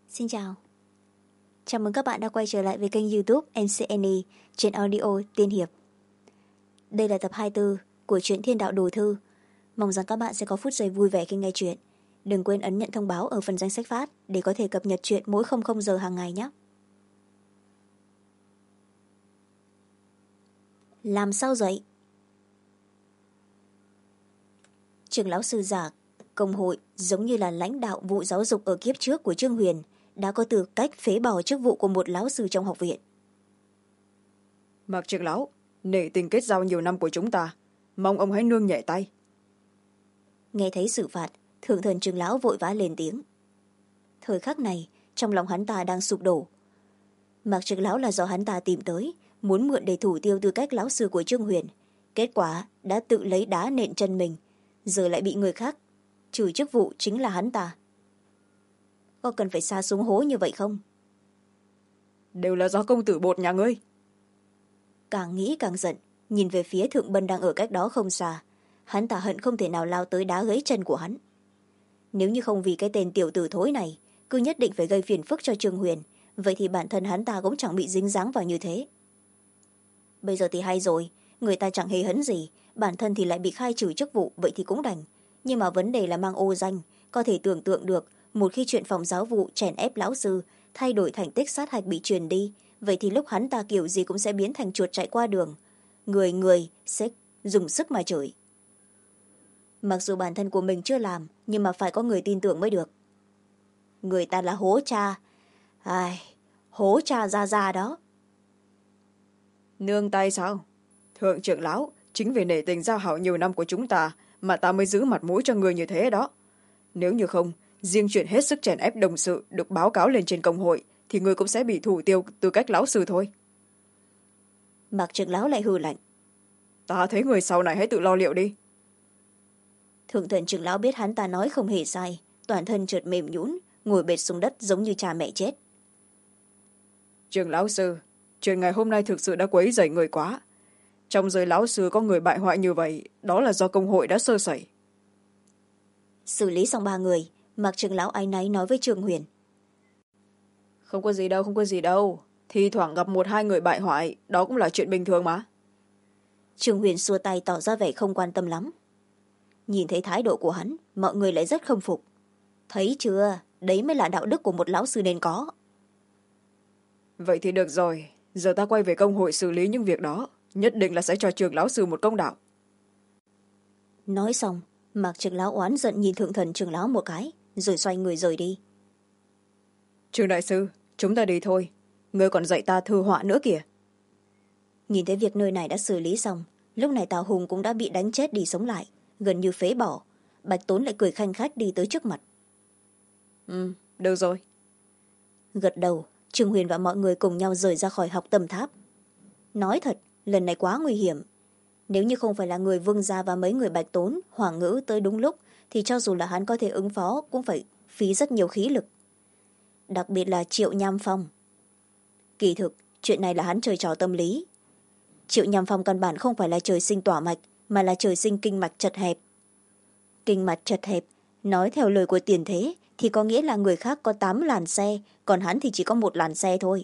Xin chào. Chào mừng các bạn đã quay trở lại với kênh YouTube NCNE trên audio Tiên Hiệp. Đây là tập 24 của truyện Thiên Đạo Đồ Thư. Mong rằng các bạn sẽ có phút giây vui vẻ khi nghe truyện. Đừng quên ấn nhận thông báo ở phần danh sách phát để có thể cập nhật truyện mỗi 00 giờ hàng ngày nhé. Làm sao vậy? Trưởng lão sư giả công hội giống như là lãnh đạo vụ giáo dục ở kiếp trước của Trương Huyền, đã có tư cách phế bỏ chức vụ của một lão sư trong học viện. Mạc trưởng lão, nể tình kết giao nhiều năm của chúng ta, mong ông hãy nương nhẹ tay. Nghe thấy xử phạt, thượng thần trưởng lão vội vã lên tiếng. Thời khắc này trong lòng hắn ta đang sụp đổ. Mạc trưởng lão là do hắn ta tìm tới, muốn mượn để thủ tiêu tư cách lão sư của Trương Huyền, kết quả đã tự lấy đá nện chân mình, giờ lại bị người khác trừ chức vụ chính là hắn ta. Có cần phải sa xuống hố như vậy không? Đều là do công tử bột nhà ngươi. Càng nghĩ càng giận, nhìn về phía Thượng Bân đang ở cách đó không xa, hắn ta hận không thể nào lao tới đá gãy chân của hắn. Nếu như không vì cái tên tiểu tử thối này cứ nhất định phải gây phiền phức cho Trương Huyền, vậy thì bản thân hắn ta cũng chẳng bị dính dáng vào như thế. Bây giờ thì hay rồi, người ta chẳng hề hấn gì, bản thân thì lại bị khai trừ chức vụ, vậy thì cũng đành. Nhưng mà vấn đề là mang ô danh, có thể tưởng tượng được một khi chuyện phòng giáo vụ chèn ép lão sư thay đổi thành tích sát hạch bị truyền đi, vậy thì lúc hắn ta kiểu gì cũng sẽ biến thành chuột chạy qua đường, người sẽ dùng sức mà chửi. Mặc dù bản thân của mình chưa làm, nhưng mà phải có người tin tưởng mới được. Người ta là hố cha, hố cha ra đó. Nương tay sao? Thượng trưởng lão, chính vì nể tình giao hảo nhiều năm của chúng ta mà ta mới giữ mặt mũi cho người như thế đó. Nếu như không, riêng chuyện hết sức chèn ép đồng sự được báo cáo lên trên công hội thì người cũng sẽ bị thủ tiêu tư cách lão sư thôi. Mạc trưởng lão lại hừ lạnh. Ta thấy người sau này hãy tự lo liệu đi. Thượng thần trưởng lão biết hắn ta nói không hề sai, toàn thân trượt mềm nhũn, ngồi bệt xuống đất giống như cha mẹ chết. Trưởng lão sư, chuyện ngày hôm nay thực sự đã quấy rầy người quá. Trong giới lão sư có người bại hoại như vậy, đó là do công hội đã sơ sẩy. Xử lý xong 3 người, Mạc trưởng lão áy náy nói với Trương Huyền. Không có gì đâu, không có gì đâu. Thi thoảng gặp 1-2 người bại hoại, đó cũng là chuyện bình thường mà. Trương Huyền xua tay tỏ ra vẻ không quan tâm lắm. Nhìn thấy thái độ của hắn, mọi người lại rất khâm phục. Thấy chưa, đấy mới là đạo đức của một lão sư nên có. Vậy thì được rồi, giờ ta quay về công hội xử lý những việc đó, nhất định là sẽ cho trường lão sư một công đạo. Nói xong, Mạc trưởng lão oán giận nhìn thượng thần trưởng lão một cái, rồi xoay người rời đi. Trương đại sư, chúng ta đi thôi, ngươi còn dạy ta thư họa nữa kìa. Nhìn thấy việc nơi này đã xử lý xong, lúc này Tào Hùng cũng đã bị đánh chết đi sống lại, gần như phế bỏ. Bạch Tốn lại cười khanh khách đi tới trước mặt. Được rồi. Gật đầu, Trương Huyền và mọi người cùng nhau rời ra khỏi học tầm tháp. Nói thật, lần này quá nguy hiểm. Nếu như không phải là người Vương gia và mấy người Bạch Tốn, Hoàng Ngữ tới đúng lúc, thì cho dù là hắn có thể ứng phó cũng phải phí rất nhiều khí lực. Đặc biệt là Triệu Nham Phong. Kỳ thực, chuyện này là hắn chơi trò tâm lý. Triệu Nham Phong căn bản không phải là trời sinh tỏa mạch, mà là trời sinh kinh mạch chật hẹp. Kinh mạch chật hẹp, nói theo lời của tiền thế, thì có nghĩa là người khác có 8 làn xe, còn hắn thì chỉ có 1 làn xe thôi.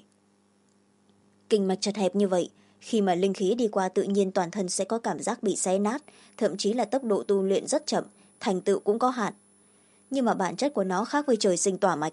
Kinh mạch chật hẹp như vậy, khi mà linh khí đi qua tự nhiên toàn thân sẽ có cảm giác bị xé nát, thậm chí là tốc độ tu luyện rất chậm, thành tựu cũng có hạn. Nhưng mà bản chất của nó khác với trời sinh tỏa mạch.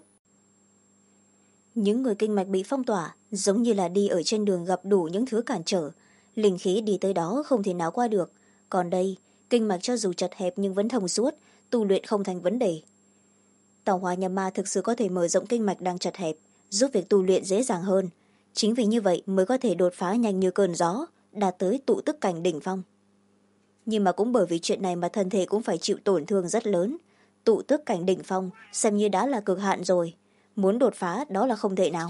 Những người kinh mạch bị phong tỏa giống như là đi ở trên đường gặp đủ những thứ cản trở, linh khí đi tới đó không thể nào qua được. Còn đây, kinh mạch cho dù chật hẹp nhưng vẫn thông suốt, tu luyện không thành vấn đề. Tào Hỏa Nhập Ma thực sự có thể mở rộng kinh mạch đang chật hẹp, giúp việc tu luyện dễ dàng hơn. Chính vì như vậy mới có thể đột phá nhanh như cơn gió, đạt tới tụ tức cảnh đỉnh phong. Nhưng mà cũng bởi vì chuyện này mà thân thể cũng phải chịu tổn thương rất lớn. Tụ tức cảnh đỉnh phong xem như đã là cực hạn rồi, muốn đột phá đó là không thể nào.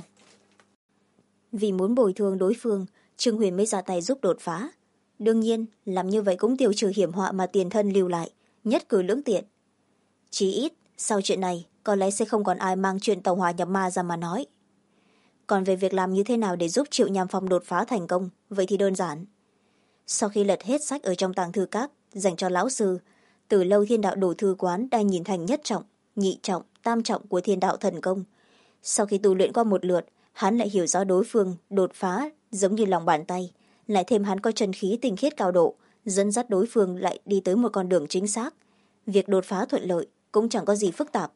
Vì muốn bồi thường đối phương, Trương Huyền mới ra tay giúp đột phá. Đương nhiên, làm như vậy cũng tiêu trừ hiểm họa mà tiền thân lưu lại, nhất cử lưỡng tiện. Chí ít, sau chuyện này, có lẽ sẽ không còn ai mang chuyện Tàu Hỏa Nhập Ma ra mà nói. Còn về việc làm như thế nào để giúp Triệu Nham Phong đột phá thành công, vậy thì đơn giản. Sau khi lật hết sách ở trong tàng thư các dành cho lão sư, từ lâu Thiên Đạo Đồ Thư Quán đang nhìn thành nhất trọng, nhị trọng, tam trọng của Thiên Đạo Thần Công. sau khi tu luyện qua một lượt, hắn lại hiểu rõ đối phương đột phá giống như lòng bàn tay, lại thêm hắn có chân khí tinh khiết cao độ, dẫn dắt đối phương lại đi tới một con đường chính xác. Việc đột phá thuận lợi cũng chẳng có gì phức tạp.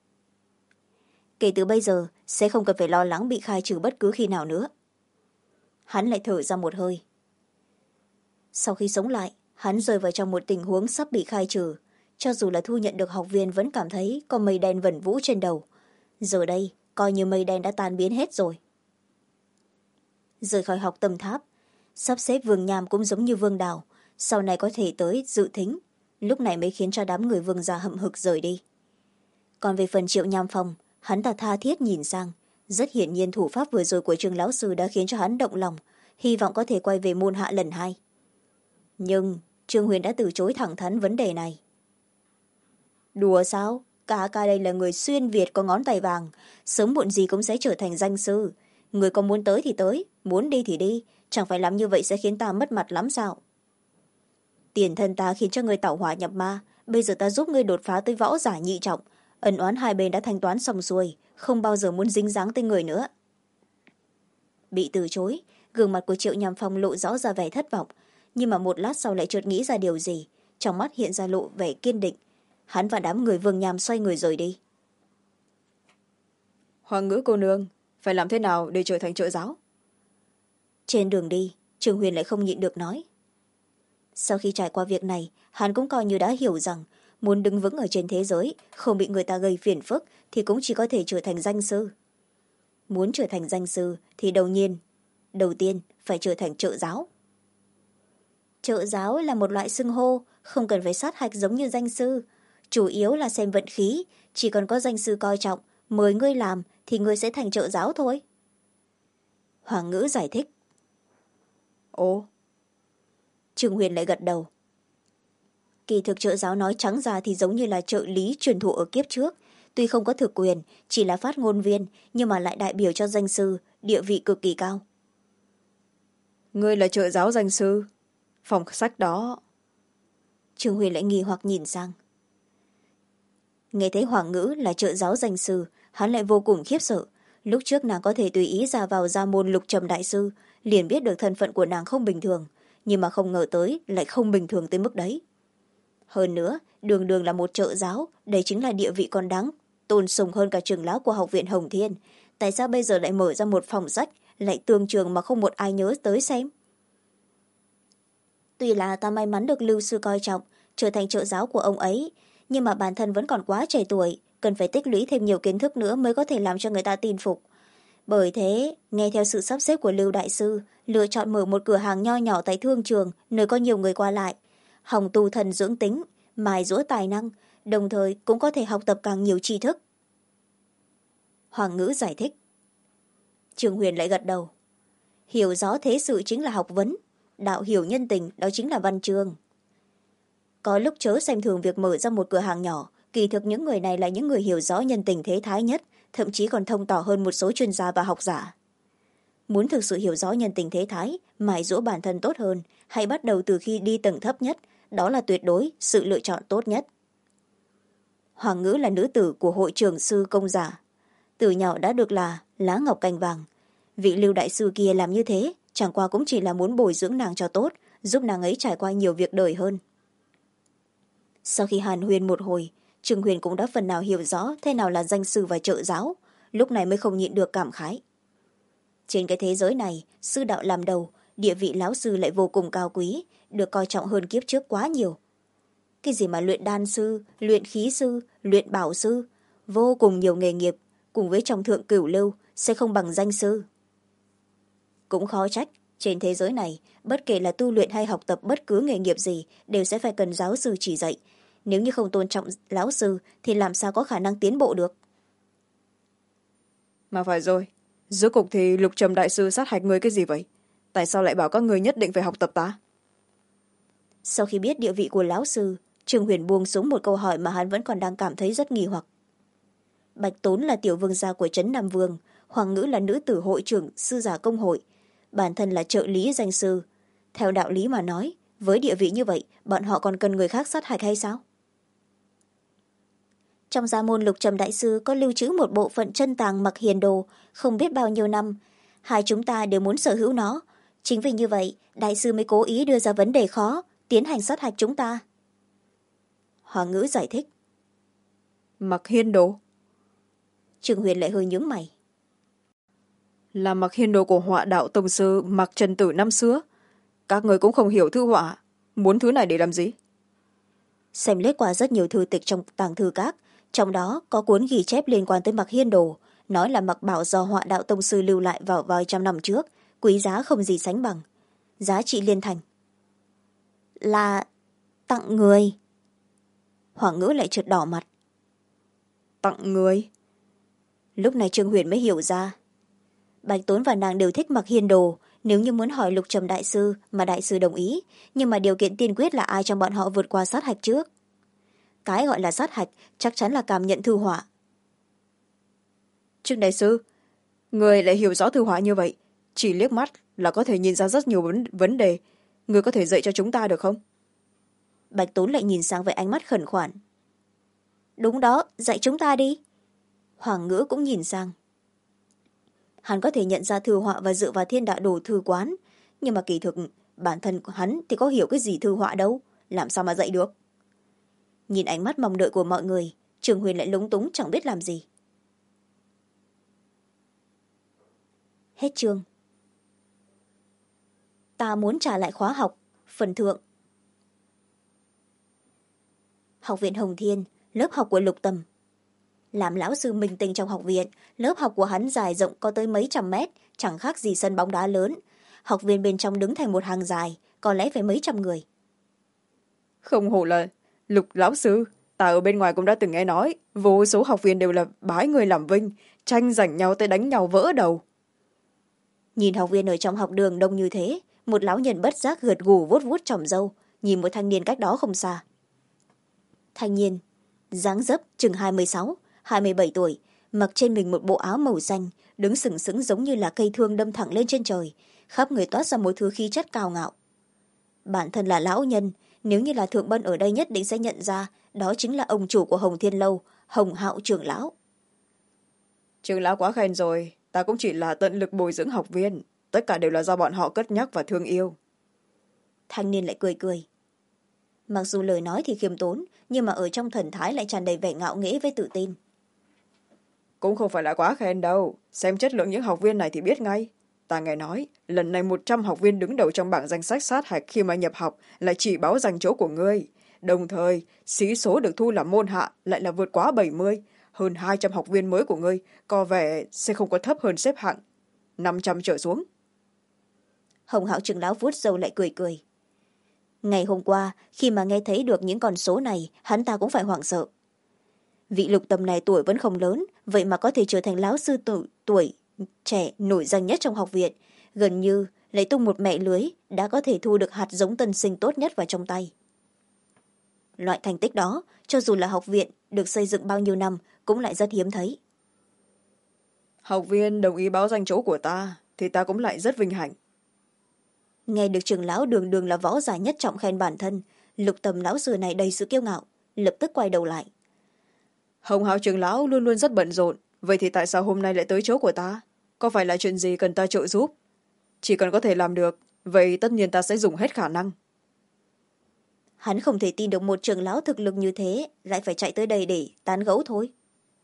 Kể từ bây giờ sẽ không cần phải lo lắng bị khai trừ bất cứ khi nào nữa. Hắn lại thở ra một hơi. Sau khi sống lại, hắn rơi vào trong một tình huống sắp bị khai trừ. Cho dù là thu nhận được học viên vẫn cảm thấy có mây đen vẩn vũ trên đầu. Giờ đây coi như mây đen đã tan biến hết rồi. Rời khỏi học tâm tháp, sắp xếp Vương Nham cũng giống như Vương Đào, sau này có thể tới dự thính, lúc này mới khiến cho đám người Vương gia hậm hực rời đi. Còn về phần Triệu Nham Phong, hắn ta tha thiết nhìn sang, rất hiển nhiên thủ pháp vừa rồi của Trương lão sư đã khiến cho hắn động lòng, hy vọng có thể quay về môn hạ lần hai. Nhưng Trương Huyền đã từ chối thẳng thắn vấn đề này. Đùa sao? Cả ca đây là người xuyên Việt có ngón tay vàng, sớm muộn gì cũng sẽ trở thành danh sư. Người có muốn tới thì tới, muốn đi thì đi, chẳng phải làm như vậy sẽ khiến ta mất mặt lắm sao? Tiền thân ta khiến cho người tẩu hỏa nhập ma, bây giờ ta giúp ngươi đột phá tới võ giả nhị trọng, ân oán hai bên đã thanh toán xong xuôi, không bao giờ muốn dính dáng tới người nữa. Bị từ chối, gương mặt của Triệu Nham Phong lộ rõ ra vẻ thất vọng, nhưng mà một lát sau lại chợt nghĩ ra điều gì, trong mắt hiện ra lộ vẻ kiên định. Hắn và đám người Vương Nham xoay người rời đi. Hoàng ngữ cô nương, phải làm thế nào để trở thành trợ giáo? Trên đường đi, Trương Huyền lại không nhịn được nói. Sau khi trải qua việc này, hắn cũng coi như đã hiểu rằng muốn đứng vững ở trên thế giới, không bị người ta gây phiền phức thì cũng chỉ có thể trở thành danh sư. Muốn trở thành danh sư thì đầu tiên phải trở thành trợ giáo. Trợ giáo là một loại xưng hô, không cần phải sát hạch giống như danh sư. Chủ yếu là xem vận khí, chỉ cần có danh sư coi trọng, mời ngươi làm thì ngươi sẽ thành trợ giáo thôi. Hoàng ngữ giải thích. Ồ. Trương Huyền lại gật đầu. Kỳ thực trợ giáo nói trắng ra thì giống như là trợ lý truyền thụ ở kiếp trước. Tuy không có thực quyền, chỉ là phát ngôn viên, nhưng mà lại đại biểu cho danh sư, địa vị cực kỳ cao. Ngươi là trợ giáo danh sư. Phòng sách đó. Trương Huyền lại nghi hoặc nhìn sang. Nghe thấy Hoàng ngữ là trợ giáo danh sư, hắn lại vô cùng khiếp sợ. Lúc trước nàng có thể tùy ý ra vào gia môn Lục Trầm đại sư, liền biết được thân phận của nàng không bình thường, nhưng mà không ngờ tới lại không bình thường tới mức đấy. Hơn nữa, đường đường là một trợ giáo, đây chính là địa vị còn đáng tôn sùng hơn cả trưởng lão của học viện Hồng Thiên. Tại sao bây giờ lại mở ra một phòng sách, lại tường trường mà không một ai nhớ tới xem? Tuy là ta may mắn được Lưu sư coi trọng, trở thành trợ giáo của ông ấy, nhưng mà bản thân vẫn còn quá trẻ tuổi, cần phải tích lũy thêm nhiều kiến thức nữa mới có thể làm cho người ta tin phục. Bởi thế, nghe theo sự sắp xếp của Lưu đại sư, lựa chọn mở một cửa hàng nho nhỏ tại thương trường, nơi có nhiều người qua lại. Hồng tu thần dưỡng tính, mài giũa tài năng, đồng thời cũng có thể học tập càng nhiều tri thức. Hoàng ngữ giải thích. Trương Huyền lại gật đầu. Hiểu rõ thế sự chính là học vấn, đạo hiểu nhân tình đó chính là văn chương. Có lúc chớ xem thường việc mở ra một cửa hàng nhỏ, kỳ thực những người này là những người hiểu rõ nhân tình thế thái nhất, thậm chí còn thông tỏ hơn một số chuyên gia và học giả. Muốn thực sự hiểu rõ nhân tình thế thái, mài giũa bản thân tốt hơn, hãy bắt đầu từ khi đi tầng thấp nhất, đó là tuyệt đối sự lựa chọn tốt nhất. Hoàng ngữ là nữ tử của hội trưởng sư công giả. Từ nhỏ đã được là lá ngọc cành vàng. Vị Lưu đại sư kia làm như thế, chẳng qua cũng chỉ là muốn bồi dưỡng nàng cho tốt, giúp nàng ấy trải qua nhiều việc đời hơn. Sau khi hàn huyên một hồi, Trương Huyền cũng đã phần nào hiểu rõ thế nào là danh sư và trợ giáo, lúc này mới không nhịn được cảm khái. Trên cái thế giới này, sư đạo làm đầu, địa vị lão sư lại vô cùng cao quý, được coi trọng hơn kiếp trước quá nhiều. Cái gì mà luyện đan sư, luyện khí sư, luyện bảo sư, vô cùng nhiều nghề nghiệp, cùng với trong thượng cửu lưu, sẽ không bằng danh sư. Cũng khó trách, trên thế giới này, bất kể là tu luyện hay học tập bất cứ nghề nghiệp gì, đều sẽ phải cần giáo sư chỉ dạy. Nếu như không tôn trọng lão sư, thì làm sao có khả năng tiến bộ được? Mà phải rồi, giữa cục thì Lục Trầm đại sư sát hạch ngươi cái gì vậy? Tại sao lại bảo các ngươi nhất định phải học tập ta? Sau khi biết địa vị của lão sư, Trương Huyền buông xuống một câu hỏi mà hắn vẫn còn đang cảm thấy rất nghi hoặc. Bạch Tốn là tiểu vương gia của Trấn Nam Vương, Hoàng ngữ là nữ tử hội trưởng sư giả công hội, bản thân là trợ lý danh sư. Theo đạo lý mà nói, với địa vị như vậy, bọn họ còn cần người khác sát hạch hay sao? trong gia môn Lục Trầm đại sư có lưu trữ một bộ phận chân tàng Mặc Hiền Đồ không biết bao nhiêu năm, hai chúng ta đều muốn sở hữu nó. Chính vì như vậy đại sư mới cố ý đưa ra vấn đề khó, tiến hành sát hạch chúng ta. Hoàng Ngữ giải thích. Mặc Hiên Đồ? Trương Huyền lại hơi nhướng mày. Là Mặc Hiên Đồ của họa đạo tông sư Mặc Trần Tử năm xưa. Các người cũng không hiểu thư họa, muốn thứ này để làm gì? Xem lướt qua rất nhiều thư tịch trong tàng thư các, trong đó có cuốn ghi chép liên quan tới Mặc Hiên Đồ, nói là mặc bảo do họa đạo tông sư lưu lại vào vài trăm năm trước, quý giá không gì sánh bằng. Giá trị liên thành. Là tặng người. Hoàng Ngữ lại trượt đỏ mặt. Tặng người? Lúc này Trương Huyền mới hiểu ra. Bạch Tốn và nàng đều thích Mặc Hiên Đồ, nếu như muốn hỏi Lục Trầm đại sư mà đại sư đồng ý, nhưng mà điều kiện tiên quyết là ai trong bọn họ vượt qua sát hạch trước. Cái gọi là sát hạch chắc chắn là cảm nhận thư họa. Trương đại sư, người lại hiểu rõ thư họa như vậy, chỉ liếc mắt là có thể nhìn ra rất nhiều vấn đề. Người có thể dạy cho chúng ta được không? Bạch Tốn lại nhìn sang với ánh mắt khẩn khoản. Đúng đó, dạy chúng ta đi. Hoàng Ngữ cũng nhìn sang. Hắn có thể nhận ra thư họa và dựa vào Thiên Đạo Đồ thư quán, nhưng mà kỳ thực bản thân của hắn thì có hiểu cái gì thư họa đâu, làm sao mà dạy được. Nhìn ánh mắt mong đợi của mọi người, Trường Huyền lại lúng túng chẳng biết làm gì. Hết chương. Ta muốn trả lại khóa học, phần thượng. Học viện Hồng Thiên, lớp học của Lục Tầm. Làm lão sư minh tinh trong học viện, lớp học của hắn dài rộng có tới mấy trăm mét, chẳng khác gì sân bóng đá lớn. Học viên bên trong đứng thành một hàng dài, có lẽ phải mấy trăm người. Không hổ là Lục lão sư, ta ở bên ngoài cũng đã từng nghe nói, vô số học viên đều là bái người làm vinh, tranh giành nhau tới đánh nhau vỡ đầu. Nhìn học viên ở trong học đường đông như thế, một lão nhân bất giác gật gù vuốt vuốt chòm râu, nhìn một thanh niên cách đó không xa. Thanh niên dáng dấp chừng 26, 27 tuổi, mặc trên mình một bộ áo màu xanh, đứng sừng sững giống như là cây thương đâm thẳng lên trên trời, khắp người toát ra một thứ khí chất cao ngạo. Bản thân là lão nhân, nếu như là thượng bân ở đây nhất định sẽ nhận ra đó chính là ông chủ của Hồng Thiên Lâu, Hồng Hạo trưởng lão. Trưởng lão quá khen rồi, ta cũng chỉ là tận lực bồi dưỡng học viên, tất cả đều là do bọn họ cất nhắc và thương yêu. Thanh niên lại cười cười. Mặc dù lời nói thì khiêm tốn, nhưng mà ở trong thần thái lại tràn đầy vẻ ngạo nghễ với tự tin. Cũng không phải là quá khen đâu, xem chất lượng những học viên này thì biết ngay. Ta nghe nói, lần này 100 học viên đứng đầu trong bảng danh sách sát hạch khi mà nhập học lại chỉ báo danh chỗ của ngươi. Đồng thời, sĩ số được thu làm môn hạ lại là vượt quá 70. Hơn 200 học viên mới của ngươi có vẻ sẽ không có thấp hơn xếp hạng 500 trở xuống. Hồng Hạo trưởng lão vuốt râu lại cười cười. Ngày hôm qua, khi mà nghe thấy được những con số này, hắn ta cũng phải hoảng sợ. Vị Lục Tầm này tuổi vẫn không lớn, vậy mà có thể trở thành lão sư tuổi trẻ nổi danh nhất trong học viện, gần như lấy tung một mẹ lưới đã có thể thu được hạt giống tân sinh tốt nhất vào trong tay. Loại thành tích đó, cho dù là học viện được xây dựng bao nhiêu năm cũng lại rất hiếm thấy. Học viên đồng ý báo danh chỗ của ta thì ta cũng lại rất vinh hạnh. Nghe được trưởng lão đường đường là võ giả nhất trọng khen bản thân, Lục Tầm lão sư này đầy sự kiêu ngạo, lập tức quay đầu lại. Hồng Hạo trưởng lão luôn luôn rất bận rộn, vậy thì tại sao hôm nay lại tới chỗ của ta? Có phải là chuyện gì cần ta trợ giúp? Chỉ cần có thể làm được, vậy tất nhiên ta sẽ dùng hết khả năng. Hắn không thể tin được một trưởng lão thực lực như thế lại phải chạy tới đây để tán gẫu thôi.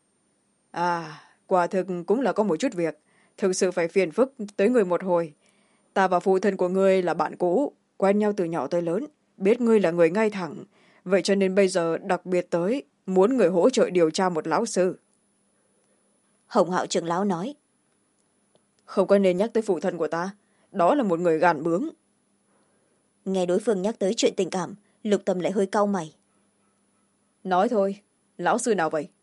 À, quả thực cũng là có một chút việc, thực sự phải phiền phức tới người một hồi. Ta và phụ thân của ngươi là bạn cũ, quen nhau từ nhỏ tới lớn, biết ngươi là người ngay thẳng, vậy cho nên bây giờ đặc biệt tới muốn người hỗ trợ điều tra một lão sư. Hồng Hạo trưởng lão nói. Không có nên nhắc tới phụ thân của ta, đó là một người gàn bướng. Nghe đối phương nhắc tới chuyện tình cảm, Lục Tầm lại hơi cau mày. Nói thôi, lão sư nào vậy?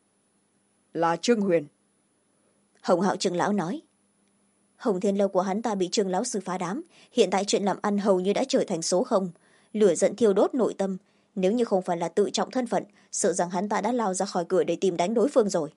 Là Trương Huyền. Hồng Hạo trưởng lão nói. Hồng Thiên Lâu của hắn ta bị Trương lão sư phá đám, hiện tại chuyện làm ăn hầu như đã trở thành số không. Lửa giận thiêu đốt nội tâm, nếu như không phải là tự trọng thân phận, sợ rằng hắn ta đã lao ra khỏi cửa để tìm đánh đối phương rồi.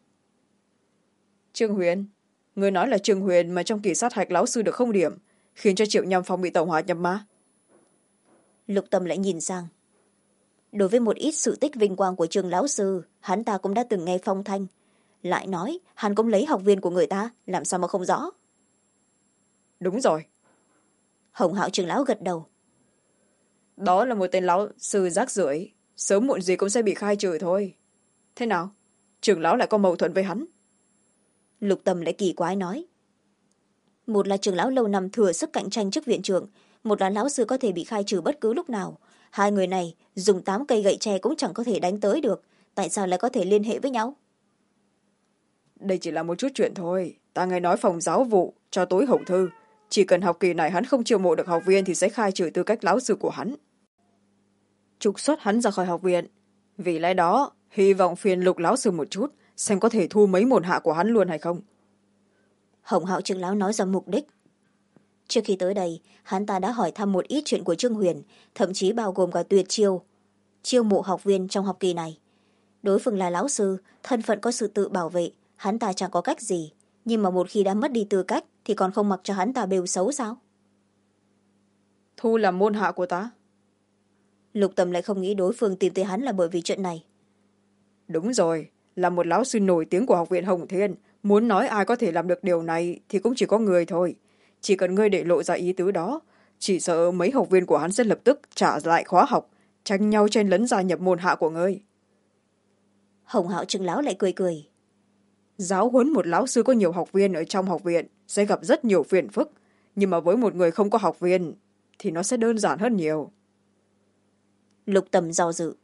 Trương Huyền, người nói là Trương Huyền mà trong kỳ sát hạch lão sư được 0 điểm, khiến cho Triệu Nham Phong bị tẩu hỏa nhập ma. Lục Tâm lại nhìn sang. đối với một ít sự tích vinh quang của trường lão sư hắn ta cũng đã từng nghe phong thanh. Lại nói hắn cũng lấy học viên của người ta, làm sao mà không rõ. Đúng rồi. Hồng Hạo trưởng lão gật đầu. Đó là một tên lão sư rác rưởi, sớm muộn gì cũng sẽ bị khai trừ thôi. Thế nào, trưởng lão lại có mâu thuẫn với hắn? Lục Tầm lại kỳ quái nói. Một là trưởng lão lâu năm thừa sức cạnh tranh chức viện trưởng, một là lão sư có thể bị khai trừ bất cứ lúc nào. Hai người này dùng 8 cây gậy tre cũng chẳng có thể đánh tới được, tại sao lại có thể liên hệ với nhau? Đây chỉ là một chút chuyện thôi. Ta nghe nói phòng giáo vụ cho tối hậu thư, chỉ cần học kỳ này hắn không chiêu mộ được học viên thì sẽ khai trừ tư cách lão sư của hắn, trục xuất hắn ra khỏi học viện. Vì lẽ đó hy vọng phiền Lục lão sư một chút, xem có thể thu mấy môn hạ của hắn luôn hay không. Hồng Hạo trưởng lão nói ra mục đích. Trước khi tới đây hắn ta đã hỏi thăm một ít chuyện của Trương Huyền, thậm chí bao gồm cả tuyệt chiêu mộ học viên trong học kỳ này. Đối phương là lão sư, thân phận có sự tự bảo vệ, hắn ta chẳng có cách gì, nhưng mà một khi đã mất đi tư cách thì còn không mặc cho hắn ta bêu xấu sao? Thu làm môn hạ của ta? Lục Tầm lại không nghĩ đối phương tìm tới hắn là bởi vì chuyện này. Đúng rồi, là một lão sư nổi tiếng của học viện Hồng Thiên, muốn nói ai có thể làm được điều này thì cũng chỉ có người thôi. Chỉ cần ngươi để lộ ra ý tứ đó, chỉ sợ mấy học viên của hắn sẽ lập tức trả lại khóa học, tranh nhau chen lấn gia nhập môn hạ của ngươi. Hồng Hạo trưởng lão lại cười cười. Giáo huấn một lão sư có nhiều học viên ở trong học viện sẽ gặp rất nhiều phiền phức, nhưng mà với một người không có học viên thì nó sẽ đơn giản hơn nhiều. Lục Tầm do dự.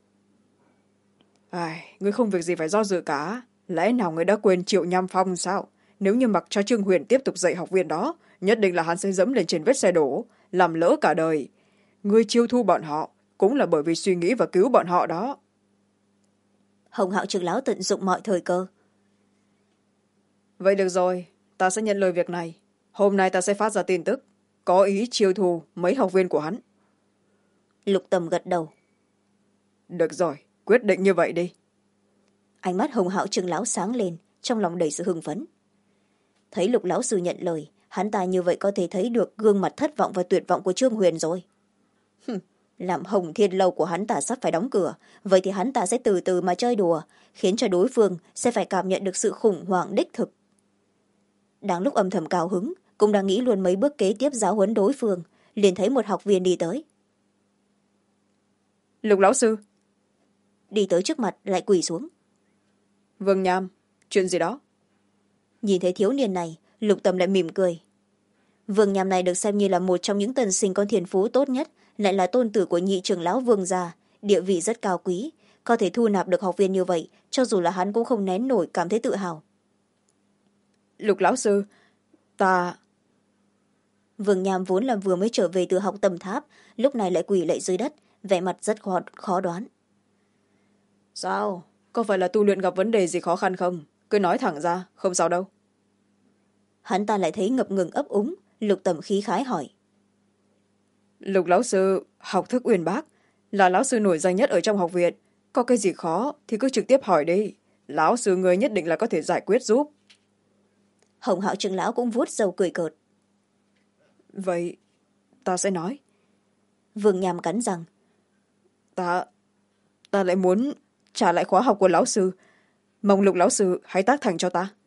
Ngươi không việc gì phải do dự cả. Lẽ nào ngươi đã quên Triệu Nham Phong sao? Nếu như mặc cho Trương Huyền tiếp tục dạy học viên đó, nhất định là hắn sẽ dẫm lên trên vết xe đổ, làm lỡ cả đời. Ngươi chiêu thu bọn họ cũng là bởi vì suy nghĩ và cứu bọn họ đó. Hồng Hạo trưởng lão tận dụng mọi thời cơ. Vậy được rồi, ta sẽ nhận lời việc này. Hôm nay ta sẽ phát ra tin tức, có ý chiêu thu mấy học viên của hắn. Lục Tầm gật đầu. Được rồi, quyết định như vậy đi. Ánh mắt Hồng Hạo trưởng lão sáng lên, trong lòng đầy sự hưng phấn. Thấy Lục lão sư nhận lời, hắn ta như vậy có thể thấy được gương mặt thất vọng và tuyệt vọng của Trương Huyền rồi. Làm Hồng Thiên lâu của hắn ta sắp phải đóng cửa, vậy thì hắn ta sẽ từ từ mà chơi đùa, khiến cho đối phương sẽ phải cảm nhận được sự khủng hoảng đích thực. Đang lúc âm thầm cao hứng, cũng đang nghĩ luôn mấy bước kế tiếp giáo huấn đối phương, liền thấy một học viên đi tới. Lục lão sư. Đi tới trước mặt lại quỳ xuống. Vương Nham, chuyện gì đó? Nhìn thấy thiếu niên này, Lục Tầm lại mỉm cười. Vương Nham này được xem như là một trong những tân sinh con thiên phú tốt nhất, lại là tôn tử của nhị trưởng lão Vương gia, địa vị rất cao quý, có thể thu nạp được học viên như vậy, cho dù là hắn cũng không nén nổi cảm thấy tự hào. Lục lão sư, ta... Vương Nham vốn là vừa mới trở về từ học tầm tháp, lúc này lại quỳ lạy dưới đất, vẻ mặt rất khó đoán. Sao? Có phải là tu luyện gặp vấn đề gì khó khăn không? Cứ nói thẳng ra, không sao đâu. Hắn ta lại thấy ngập ngừng ấp úng, Lục Tầm khí khái hỏi. Lục lão sư, học thức uyên bác, là lão sư nổi danh nhất ở trong học viện. Có cái gì khó thì cứ trực tiếp hỏi đi. Lão sư người nhất định là có thể giải quyết giúp. Hồng Hạo trưởng lão cũng vuốt râu cười cợt. Vậy, ta sẽ nói. Vương Nham cắn răng. Ta lại muốn trả lại khóa học của lão sư. Mong Lục lão sư hãy tác thành cho ta.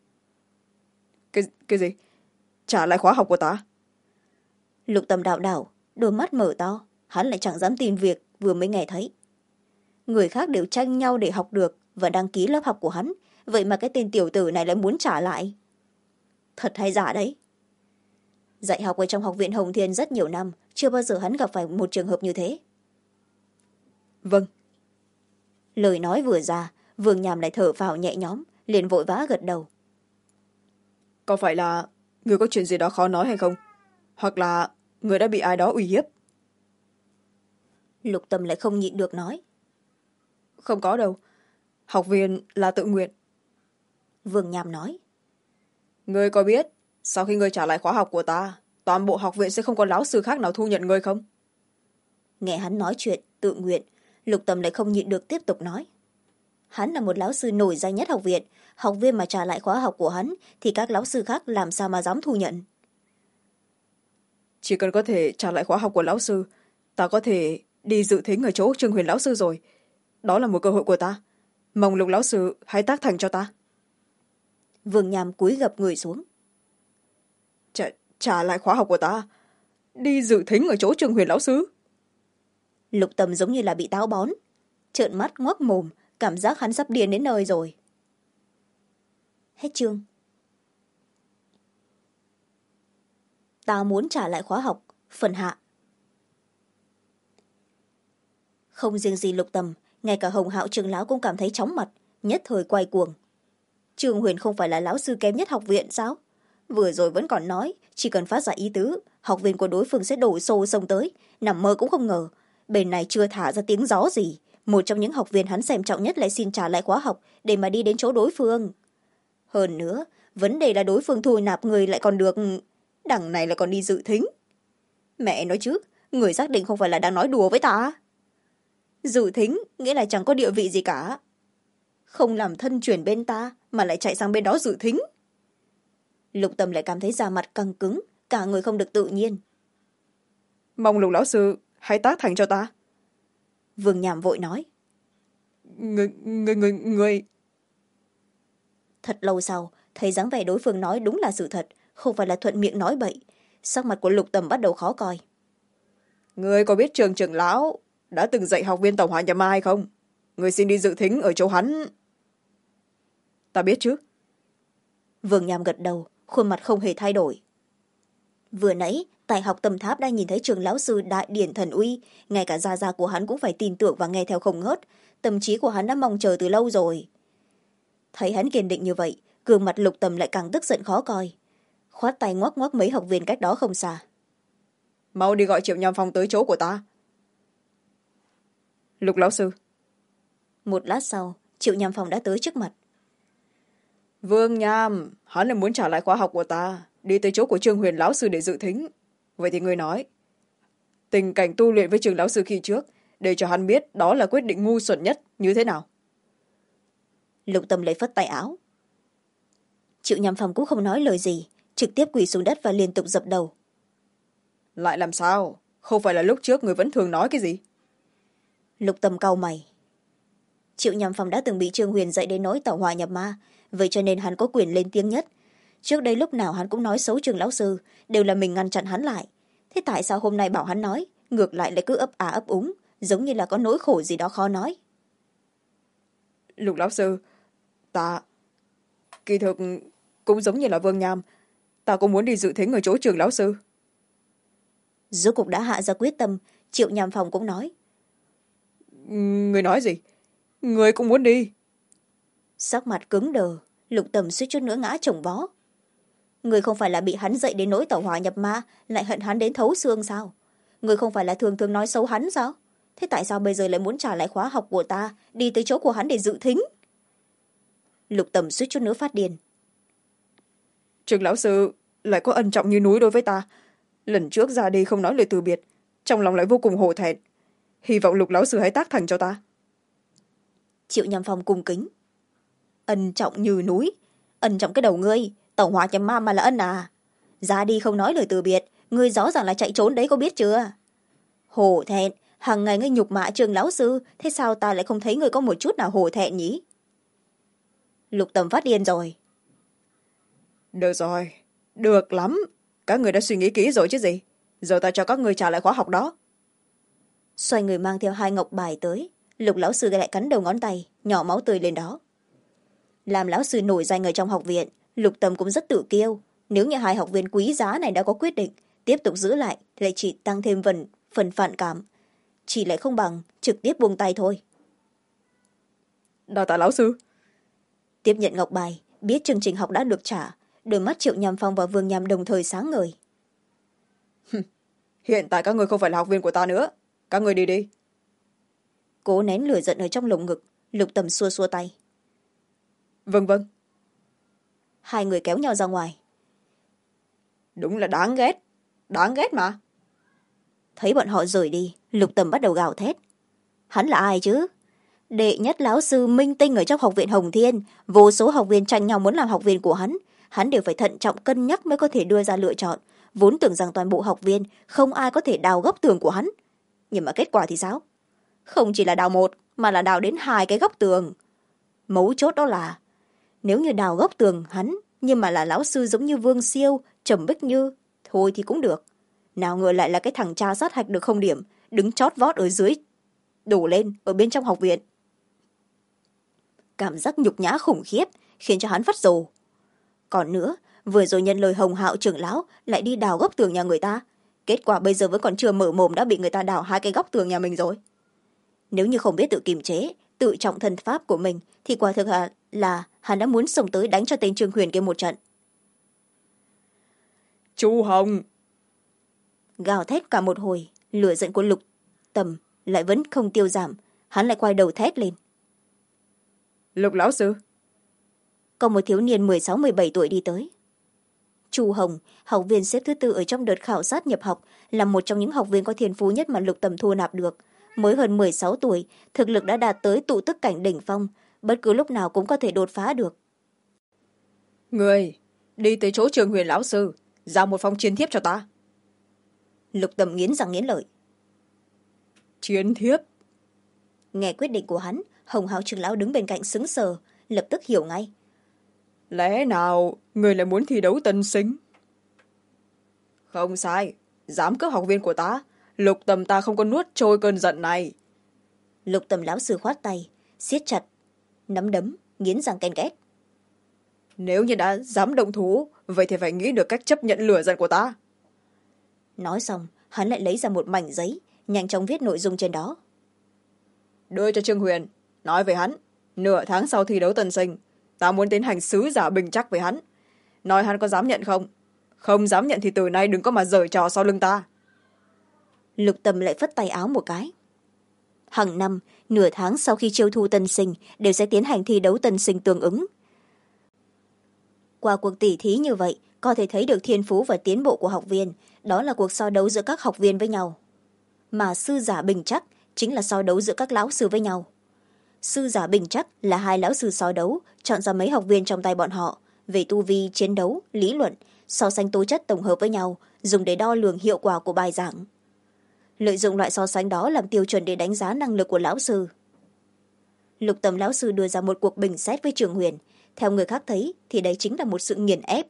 Cái gì? Trả lại khóa học của ta? Lục Tầm đạo đảo, đôi mắt mở to, hắn lại chẳng dám tin việc vừa mới nghe thấy. Người khác đều tranh nhau để học được và đăng ký lớp học của hắn, vậy mà cái tên tiểu tử này lại muốn trả lại. Thật hay giả đấy? Dạy học ở trong học viện Hồng Thiên rất nhiều năm, chưa bao giờ hắn gặp phải một trường hợp như thế. Vâng. Lời nói vừa ra, Vương Nham lại thở phào nhẹ nhõm, liền vội vã gật đầu. Có phải là người có chuyện gì đó khó nói hay không? Hoặc là người đã bị ai đó uy hiếp? Lục Tầm lại không nhịn được nói. Không có đâu. Học viên là tự nguyện. Vương Nham nói. Ngươi có biết, sau khi ngươi trả lại khóa học của ta, toàn bộ học viện sẽ không có lão sư khác nào thu nhận ngươi không? Nghe hắn nói chuyện, tự nguyện, Lục Tầm lại không nhịn được tiếp tục nói. Hắn là một lão sư nổi danh nhất học viện, học viên mà trả lại khóa học của hắn thì các lão sư khác làm sao mà dám thu nhận. Chỉ cần có thể trả lại khóa học của lão sư, ta có thể đi dự thính ở chỗ Trương Huyền lão sư rồi. Đó là một cơ hội của ta, mong Lục lão sư hãy tác thành cho ta. Vương Nham cúi gập người xuống. Trả lại khóa học của ta, đi dự thính ở chỗ Trương Huyền lão sư. Lục Tầm giống như là bị táo bón, trợn mắt ngoác mồm, cảm giác hắn sắp điên đến nơi rồi. Hết chương. Ta muốn trả lại khóa học, phần hạ. Không riêng gì Lục Tầm, ngay cả Hồng Hạo Trường lão cũng cảm thấy chóng mặt, nhất thời quay cuồng. Trương Huyền không phải là lão sư kém nhất học viện sao? Vừa rồi vẫn còn nói chỉ cần phát ra ý tứ, học viên của đối phương sẽ đổ xô xông tới, nằm mơ cũng không ngờ bên này chưa thả ra tiếng gió gì, một trong những học viên hắn xem trọng nhất lại xin trả lại khóa học để mà đi đến chỗ đối phương. Hơn nữa vấn đề là đối phương thu nạp người lại còn được, đằng này lại còn đi dự thính. Mẹ nói chứ, người xác định không phải là đang nói đùa với ta. Dự thính nghĩa là chẳng có địa vị gì cả, không làm thân chuyển bên ta mà lại chạy sang bên đó dự thính. Lục Tầm lại cảm thấy da mặt căng cứng, cả người không được tự nhiên. Mong Lục lão sư hãy tác thành cho ta. Vương Nham vội nói. Người. Thật lâu sau thấy dáng vẻ đối phương nói đúng là sự thật, không phải là thuận miệng nói bậy. Sắc mặt của Lục Tầm bắt đầu khó coi. Người có biết Trường trưởng lão đã từng dạy học viên Tổng Hỏa Nhập Ma hay không? Người xin đi dự thính ở chỗ hắn. Ta biết chứ. Vương Nham gật đầu, khuôn mặt không hề thay đổi. Vừa nãy tại học Tâm Tháp đã nhìn thấy Trường lão sư đại điển thần uy, ngay cả gia gia của hắn cũng phải tin tưởng và nghe theo không ngớt. Tâm trí của hắn đã mong chờ từ lâu rồi. Thấy hắn kiên định như vậy, gương mặt Lục Tầm lại càng tức giận khó coi, khoát tay ngoắc ngoắc mấy học viên cách đó không xa. Mau đi gọi Triệu Nham Phong tới chỗ của ta. Lục lão sư. Một lát sau Triệu Nham Phong đã tới trước mặt. Vương Nham, hắn là muốn trả lại khóa học của ta, đi tới chỗ của Trương Huyền lão sư để dự thính. Vậy thì ngươi nói tình cảnh tu luyện với Trường lão sư khi trước, để cho hắn biết đó là quyết định ngu xuẩn nhất như thế nào. Lục Tầm lấy phất tay áo. Triệu Nham Phong cũng không nói lời gì, trực tiếp quỳ xuống đất và liên tục dập đầu. Lại làm sao? Không phải là lúc trước người vẫn thường nói cái gì? Lục Tầm cau mày. Triệu Nham Phong đã từng bị Trương Huyền dạy đến nỗi tẩu hỏa nhập ma, vậy cho nên hắn có quyền lên tiếng nhất. Trước đây lúc nào hắn cũng nói xấu Trường lão sư, đều là mình ngăn chặn hắn lại. Thế tại sao hôm nay bảo hắn nói, ngược lại lại cứ ấp à ấp úng, giống như là có nỗi khổ gì đó khó nói. Lục lão sư, ta kỳ thực cũng giống như là Vương Nham, ta cũng muốn đi dự thính ở chỗ Trường lão sư. Rốt cục đã hạ ra quyết tâm, Triệu Nham Phong cũng nói. Người nói gì? Người cũng muốn đi? Sắc mặt cứng đờ, Lục Tầm suýt chút nữa ngã chồng vó. Người không phải là bị hắn dạy đến nỗi tẩu hỏa nhập ma, lại hận hắn đến thấu xương sao? Người không phải là thường thường nói xấu hắn sao? Thế tại sao bây giờ lại muốn trả lại khóa học của ta, đi tới chỗ của hắn để dự thính? Lục Tầm suýt chút nữa phát điên. Trường lão sư lại có ân trọng như núi đối với ta, lần trước ra đi không nói lời từ biệt, trong lòng lại vô cùng hổ thẹn. Hy vọng Lục lão sư hãy tác thành cho ta. Triệu Nham Phong cung kính. Ân trọng như núi? Ân trọng cái đầu ngươi, tẩu hỏa nhập ma mà là ân à? Ra đi không nói lời từ biệt, ngươi rõ ràng là chạy trốn đấy, có biết chưa? Hổ thẹn, hàng ngày ngươi nhục mạ Trường lão sư, thế sao ta lại không thấy ngươi có một chút nào hổ thẹn nhỉ? Lục Tầm phát điên rồi. Được rồi, được lắm, các người đã suy nghĩ kỹ rồi chứ gì. Giờ ta cho các người trả lại khóa học đó. Xoay người mang theo 2 ngọc bài tới, Lục lão sư lại cắn đầu ngón tay, nhỏ máu tươi lên đó. Làm lão sư nổi danh ở trong học viện, Lục Tầm cũng rất tự kiêu. Nếu như 2 học viên quý giá này đã có quyết định tiếp tục giữ lại thì lại chỉ tăng thêm phần phản cảm, chỉ lại không bằng trực tiếp buông tay thôi. Đa tạ lão sư. Tiếp nhận ngọc bài, biết chương trình học đã được trả, đôi mắt Triệu Nham Phong và Vương Nham đồng thời sáng ngời. Hiện tại các người không phải là học viên của ta nữa, các người đi đi. Cố nén lửa giận ở trong lồng ngực, Lục Tầm xua xua tay. Vâng vâng. 2 người kéo nhau ra ngoài. Đúng là đáng ghét mà. Thấy bọn họ rời đi, Lục Tầm bắt đầu gào thét. Hắn là ai chứ? Đệ nhất lão sư minh tinh ở trong học viện Hồng Thiên, vô số học viên tranh nhau muốn làm học viên của hắn đều phải thận trọng cân nhắc mới có thể đưa ra lựa chọn, vốn tưởng rằng toàn bộ học viên không ai có thể đào góc tường của hắn. Nhưng mà kết quả thì sao? Không chỉ là đào một mà là đào đến hai cái góc tường. Mấu chốt đó là nếu như đào góc tường hắn nhưng mà là lão sư giống như Vương Siêu, Trầm Bích Như, thôi thì cũng được. Nào ngờ lại là cái thằng cha sát hạch được không điểm, đứng chót vót ở dưới, đổ lên ở bên trong học viện. Cảm giác nhục nhã khủng khiếp khiến cho hắn phát rồ. Còn nữa, vừa rồi nhân lời Hồng Hạo trưởng lão lại đi đào góc tường nhà người ta, kết quả bây giờ vẫn còn chưa mở mồm đã bị người ta đào hai cái góc tường nhà mình rồi. Nếu như không biết tự kiềm chế, tự trọng thân pháp của mình thì quả thực là hắn đã muốn xông tới đánh cho tên Trương Huyền kia một trận. Chu Hồng! Gào thét cả một hồi, lửa giận của Lục Tầm lại vẫn không tiêu giảm. Hắn lại quay đầu thét lên. Lục lão sư! Có một thiếu niên 16-17 tuổi đi tới. Chu Hồng, học viên xếp thứ tư ở trong đợt khảo sát nhập học, là một trong những học viên có thiên phú nhất mà Lục Tầm thu nạp được. Mới hơn 16 tuổi, thực lực đã đạt tới tụ tức cảnh đỉnh phong, bất cứ lúc nào cũng có thể đột phá được. Người, đi tới chỗ Trường Huyền lão sư, giao một phong chiến thiếp cho ta. Lục Tầm nghiến răng nghiến lợi. Chiến thiếp? Nghe quyết định của hắn, Hồng Hạo trưởng lão đứng bên cạnh sững sờ, lập tức hiểu ngay. Lẽ nào người lại muốn thi đấu tân sinh? Không sai, dám cướp học viên của ta, Lục Tầm ta không có nuốt trôi cơn giận này. Lục Tầm lão sư khoát tay, siết chặt nắm đấm, nghiến răng ken két. Nếu như đã dám động thủ, vậy thì phải nghĩ được cách chấp nhận lửa giận của ta. Nói xong, hắn lại lấy ra một mảnh giấy, nhanh chóng viết nội dung trên đó. Đưa cho Trương Huyền, nói với hắn, nửa tháng sau thi đấu tân sinh, ta muốn tiến hành sứ giả bình chắc với hắn. Nói hắn có dám nhận không? Không dám nhận thì từ nay đừng có mà giở trò sau lưng ta. Lục Tầm lại phất tay áo một cái. Hàng năm, nửa tháng sau khi chiêu thu tân sinh đều sẽ tiến hành thi đấu tân sinh tương ứng. Qua cuộc tỉ thí như vậy, có thể thấy được thiên phú và tiến bộ của học viên, đó là cuộc so đấu giữa các học viên với nhau. Mà sư giả bình chắc chính là so đấu giữa các lão sư với nhau. Sư giả bình chắc là hai lão sư so đấu, chọn ra mấy học viên trong tay bọn họ, về tu vi, chiến đấu, lý luận, so sánh tố chất tổng hợp với nhau, dùng để đo lường hiệu quả của bài giảng. Lợi dụng loại so sánh đó làm tiêu chuẩn để đánh giá năng lực của lão sư. Lục Tầm lão sư đưa ra một cuộc bình xét với Trường Huyền, theo người khác thấy thì đấy chính là một sự nghiền ép.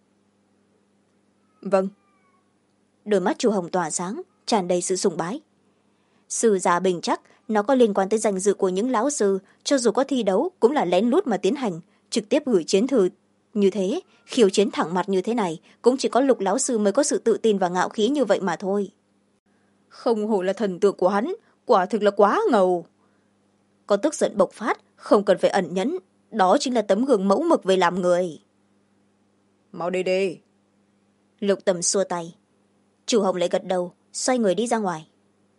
Vâng. Đôi mắt Chu Hồng tỏa sáng, tràn đầy sự sùng bái. Sư giả bình chắc nó có liên quan tới danh dự của những lão sư, cho dù có thi đấu cũng là lén lút mà tiến hành, trực tiếp gửi chiến thư như thế, khiêu chiến thẳng mặt như thế này, cũng chỉ có Lục lão sư mới có sự tự tin và ngạo khí như vậy mà thôi. Không hổ là thần tượng của hắn, quả thực là quá ngầu. Có tức giận bộc phát, không cần phải ẩn nhẫn, đó chính là tấm gương mẫu mực về làm người. Mau đi đi. Lục Tầm xua tay. Chu Hồng lại gật đầu, xoay người đi ra ngoài.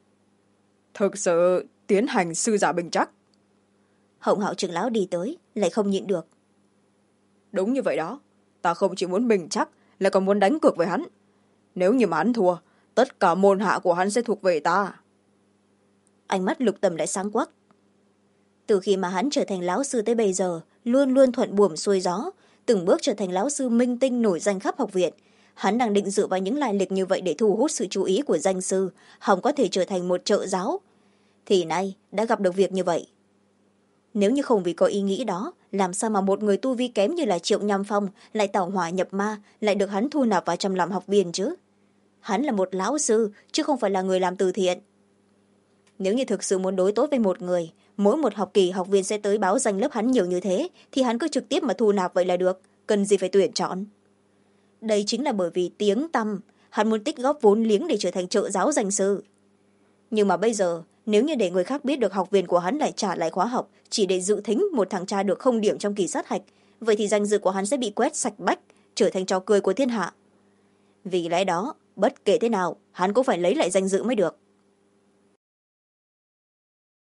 Thực sự tiến hành sư giả bình chắc. Hồng Hạo trưởng lão đi tới, lại không nhịn được. Đúng như vậy đó, ta không chỉ muốn bình chắc, lại còn muốn đánh cược với hắn. Nếu như mà hắn thua, tất cả môn hạ của hắn sẽ thuộc về ta. Ánh mắt Lục Tầm lại sáng quắc. Từ khi mà hắn trở thành lão sư tới bây giờ, luôn luôn thuận buồm xuôi gió, từng bước trở thành lão sư minh tinh nổi danh khắp học viện. Hắn đang định dựa vào những lai lịch như vậy để thu hút sự chú ý của danh sư, hòng có thể trở thành một trợ giáo. Thì nay đã gặp được việc như vậy. Nếu như không vì có ý nghĩ đó, làm sao mà một người tu vi kém như là Triệu Nham Phong lại tẩu hỏa nhập ma, lại được hắn thu nạp vào trong làm học viên chứ? Hắn là một lão sư, chứ không phải là người làm từ thiện. Nếu như thực sự muốn đối tốt với một người, mỗi một học kỳ học viên sẽ tới báo danh lớp hắn nhiều như thế, thì hắn cứ trực tiếp mà thu nạp vậy là được, cần gì phải tuyển chọn. Đây chính là bởi vì tiếng tăm, hắn muốn tích góp vốn liếng để trở thành trợ giáo danh sư. Nhưng mà bây giờ, nếu như để người khác biết được học viên của hắn lại trả lại khóa học chỉ để dự thính một thằng cha được không điểm trong kỳ sát hạch, vậy thì danh dự của hắn sẽ bị quét sạch bách, trở thành trò cười của thiên hạ. Vì lẽ đó, bất kể thế nào, hắn cũng phải lấy lại danh dự mới được.